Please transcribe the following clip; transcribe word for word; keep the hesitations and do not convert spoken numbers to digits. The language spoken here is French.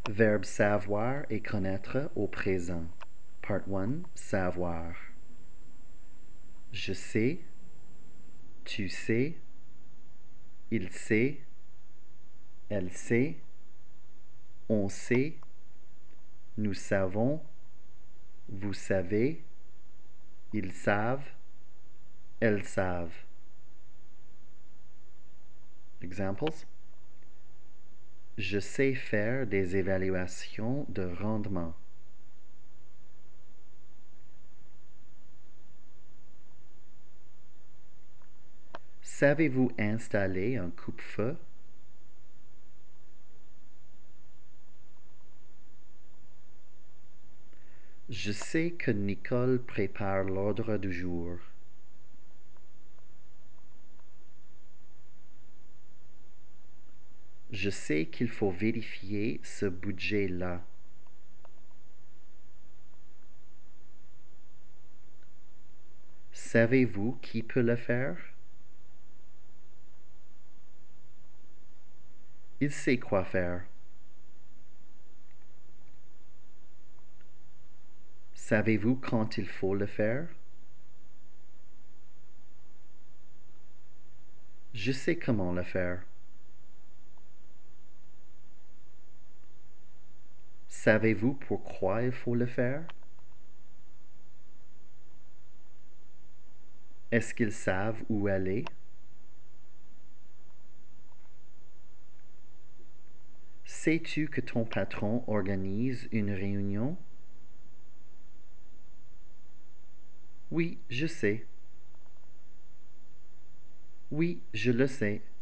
Verbe savoir et connaître au présent. Part un. Savoir. Je sais, tu sais, il sait, elle sait, on sait, nous savons, vous savez, ils savent, elles savent. Examples. Je sais faire des évaluations de rendement. Savez-vous installer un coupe-feu? Je sais que Nicole prépare l'ordre du jour. Je sais qu'il faut vérifier ce budget-là. Savez-vous qui peut le faire? Il sait quoi faire. Savez-vous quand il faut le faire? Je sais comment le faire. Savez-vous pourquoi il faut le faire? Est-ce qu'ils savent où aller? Sais-tu que ton patron organise une réunion? Oui, je sais. Oui, je le sais.